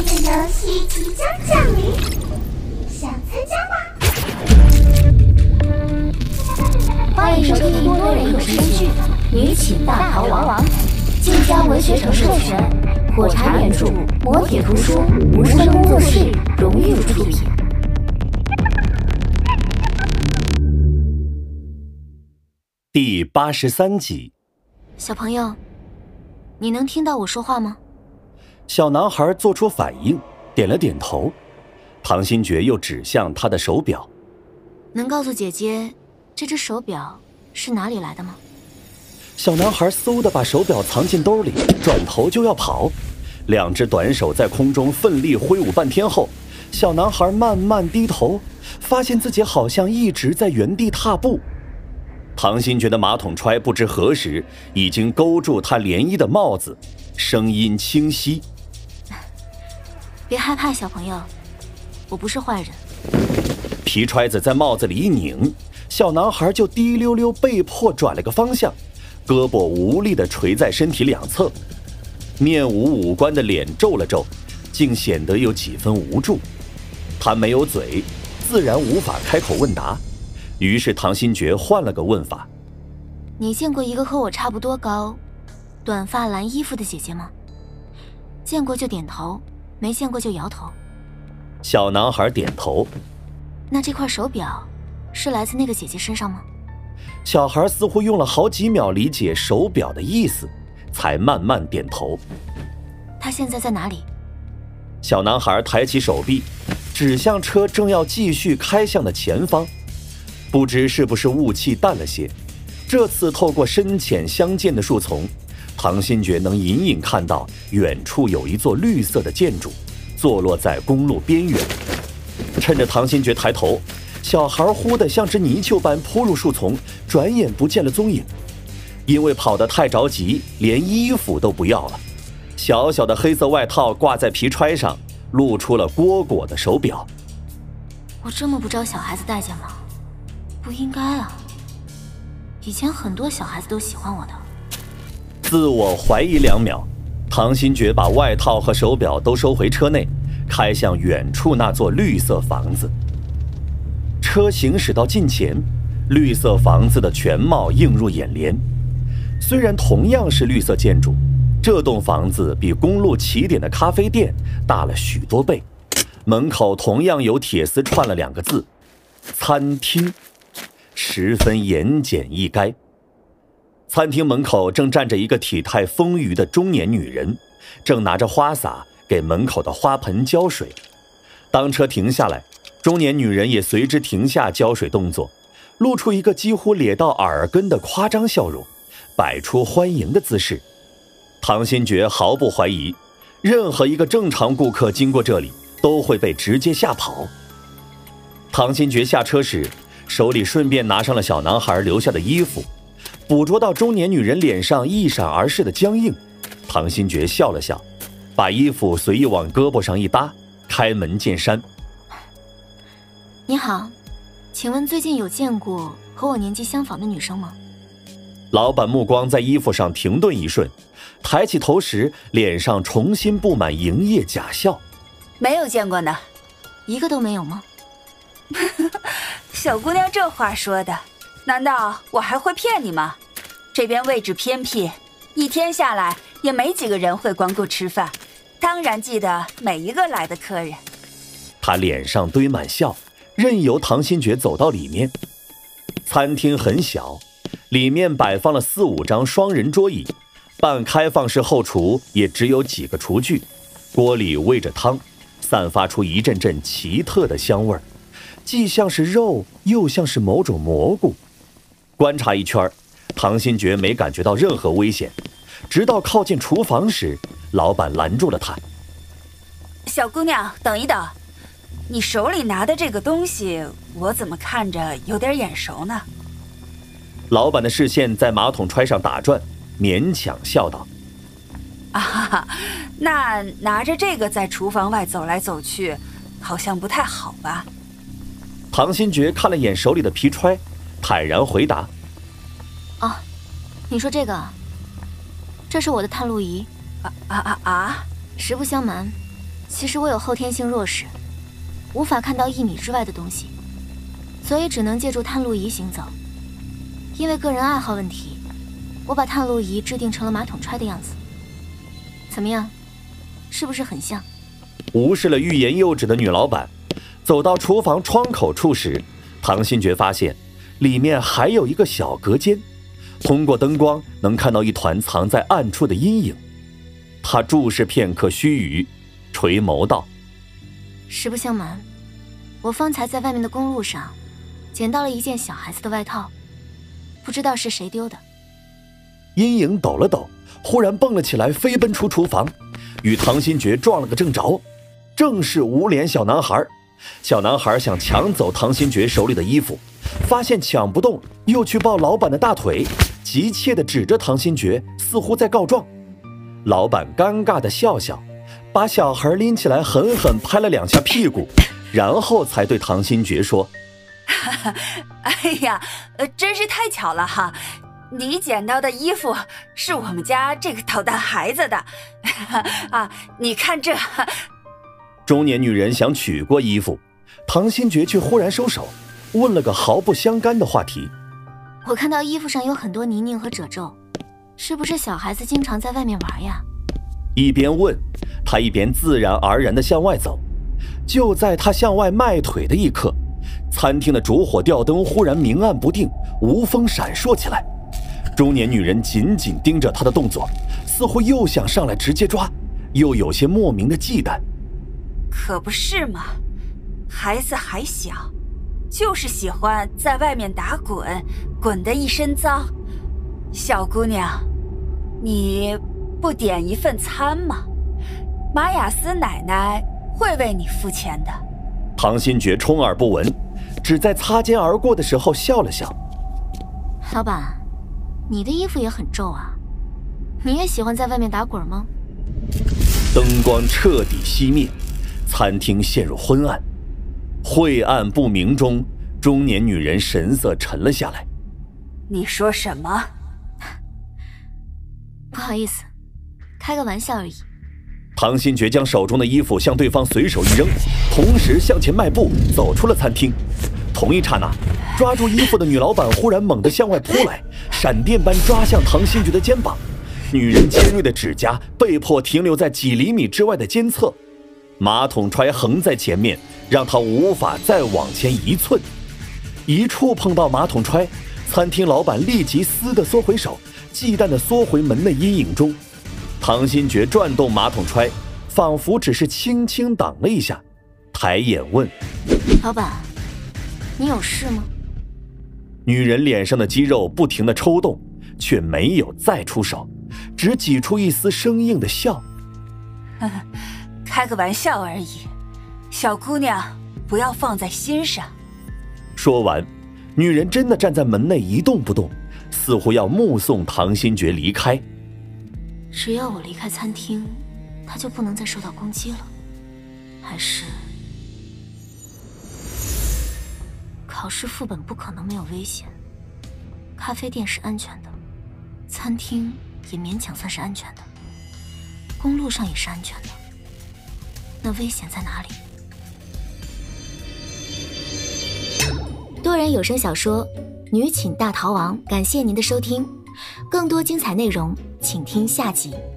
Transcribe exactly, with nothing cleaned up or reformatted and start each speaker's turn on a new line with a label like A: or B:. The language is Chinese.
A: 的游戏即将降临，想参加吗？
B: 欢迎收听多人有声剧《女寝大逃亡》，晋江文学城授权，火柴原著，磨铁图书，无声工作室荣誉出品。
C: 第八十三集。
B: 小朋友，你能听到我说话吗？
C: 小男孩做出反应，点了点头。唐新觉又指向他的手表，
B: 能告诉姐姐这只手表是哪里来的吗？
C: 小男孩嗖地把手表藏进兜里，转头就要跑。两只短手在空中奋力挥舞半天后，小男孩慢慢低头，发现自己好像一直在原地踏步。唐新觉的马桶揣不知何时已经勾住他连衣的帽子，声音清晰：
B: 别害怕，小朋友，我不是坏人。
C: 皮揣子在帽子里一拧，小男孩就滴溜溜被迫转了个方向，胳膊无力地垂在身体两侧，面无五官的脸皱了皱，竟显得有几分无助。他没有嘴，自然无法开口问答。于是唐新觉换了个问法：
B: 你见过一个和我差不多高、短发蓝衣服的姐姐吗？见过就点头，没见过就摇头。
C: 小男孩点头。
B: 那这块手表是来自那个姐姐身上吗？
C: 小孩似乎用了好几秒理解手表的意思，才慢慢点头。
B: 她现在在哪里？
C: 小男孩抬起手臂，指向车正要继续开向的前方。不知是不是雾气淡了些，这次透过深浅相间的树丛，唐新觉能隐隐看到远处有一座绿色的建筑，坐落在公路边缘。趁着唐新觉抬头，小孩忽地像只泥鳅般扑入树丛，转眼不见了踪影。因为跑得太着急，连衣服都不要了，小小的黑色外套挂在皮揣上，露出了蝈蝈的手表。
B: 我这么不招小孩子待见吗？不应该啊，以前很多小孩子都喜欢我的。
C: 自我怀疑两秒，唐新觉把外套和手表都收回车内，开向远处那座绿色房子。车行驶到近前，绿色房子的全貌映入眼帘。虽然同样是绿色建筑，这栋房子比公路起点的咖啡店大了许多倍。门口同样有铁丝串了两个字：餐厅，十分言简意赅。餐厅门口正站着一个体态丰腴的中年女人，正拿着花洒给门口的花盆浇水。当车停下来，中年女人也随之停下浇水动作，露出一个几乎咧到耳根的夸张笑容，摆出欢迎的姿势。唐新觉毫不怀疑，任何一个正常顾客经过这里都会被直接吓跑。唐新觉下车时，手里顺便拿上了小男孩留下的衣服，捕捉到中年女人脸上一闪而逝的僵硬。唐新觉笑了笑，把衣服随意往胳膊上一搭，开门见山：
B: 你好，请问最近有见过和我年纪相仿的女生吗？
C: 老板目光在衣服上停顿一瞬，抬起头时脸上重新布满营业假笑：
D: 没有见过呢。
B: 一个都没有吗？
D: 小姑娘这话说的，难道我还会骗你吗？这边位置偏僻，一天下来也没几个人会光顾吃饭，当然记得每一个来的客人。
C: 他脸上堆满笑，任由唐新觉走到里面。餐厅很小，里面摆放了四五张双人桌椅，半开放式后厨也只有几个厨具，锅里煨着汤，散发出一阵阵奇特的香味儿，既像是肉，又像是某种蘑菇。观察一圈，唐新觉没感觉到任何危险，直到靠近厨房时，老板拦住了他：
D: 小姑娘，等一等，你手里拿的这个东西，我怎么看着有点眼熟呢？
C: 老板的视线在马桶揣上打转，勉强笑道：
D: 啊，那拿着这个在厨房外走来走去，好像不太好吧？
C: 唐新觉看了眼手里的皮揣，坦然回答：
B: 哦，你说这个，这是我的探路仪。
D: 啊啊啊啊！
B: 实不相瞒， 其实我有后天性弱视，无法看到一米之外的东西，所以只能借助探路仪行走。因为个人爱好问题，我把探路仪制定成了马桶揣的样子。怎么样，是不是很像？
C: 无视了欲言又止的女老板，走到厨房窗口处时，唐新觉发现里面还有一个小隔间，通过灯光能看到一团藏在暗处的阴影。他注视片刻须臾，垂眸道：
B: 实不相瞒，我方才在外面的公路上捡到了一件小孩子的外套，不知道是谁丢的。
C: 阴影抖了抖，忽然蹦了起来，飞奔出厨房，与唐新觉撞了个正着，正是无脸小男孩。小男孩想抢走唐新觉手里的衣服，发现抢不动，又去抱老板的大腿，急切地指着唐新觉，似乎在告状。老板尴尬地笑笑，把小孩拎起来狠狠拍了两下屁股，然后才对唐新觉说：
D: 哎呀，呃，真是太巧了哈，你捡到的衣服是我们家这个捣蛋孩子的啊，你看这。
C: 中年女人想取过衣服，唐新觉却忽然收手，问了个毫不相干的话题：
B: 我看到衣服上有很多泥泞和褶皱，是不是小孩子经常在外面玩呀？
C: 一边问，他一边自然而然地向外走。就在他向外迈腿的一刻，餐厅的烛火吊灯忽然明暗不定，无风闪烁起来。中年女人紧紧盯着他的动作，似乎又想上来直接抓，又有些莫名的忌惮。
D: 可不是嘛，孩子还小，就是喜欢在外面打滚，滚得一身脏。小姑娘，你不点一份餐吗？马雅斯奶奶会为你付钱的。
C: 唐新觉充耳不闻，只在擦肩而过的时候笑了笑。
B: 老板，你的衣服也很皱啊，你也喜欢在外面打滚吗？
C: 灯光彻底熄灭，餐厅陷入昏暗。晦暗不明中，中年女人神色沉了下来。
D: 你说什么？
B: 不好意思，开个玩笑而已。
C: 唐新觉将手中的衣服向对方随手一扔，同时向前迈步走出了餐厅。同一刹那，抓住衣服的女老板忽然猛地向外扑来，闪电般抓向唐新觉的肩膀。女人尖锐的指甲被迫停留在几厘米之外的肩侧，马桶揣横在前面，让她无法再往前一寸。一触碰到马桶揣，餐厅老板立即嘶地缩回手，忌惮地缩回门内阴影中。唐新觉转动马桶揣，仿佛只是轻轻挡了一下，抬眼问：
B: 老板，你有事吗？
C: 女人脸上的肌肉不停地抽动，却没有再出手，只挤出一丝生硬的笑。
D: 开个玩笑而已，小姑娘不要放在心上。
C: 说完，女人真的站在门内一动不动，似乎要目送唐新觉离开。
B: 只要我离开餐厅，他就不能再受到攻击了？还是考试副本不可能没有危险？咖啡店是安全的，餐厅也勉强算是安全的，公路上也是安全的，那危险在哪里？多人有声小说《女寝大逃亡》，感谢您的收听，更多精彩内容请听下集。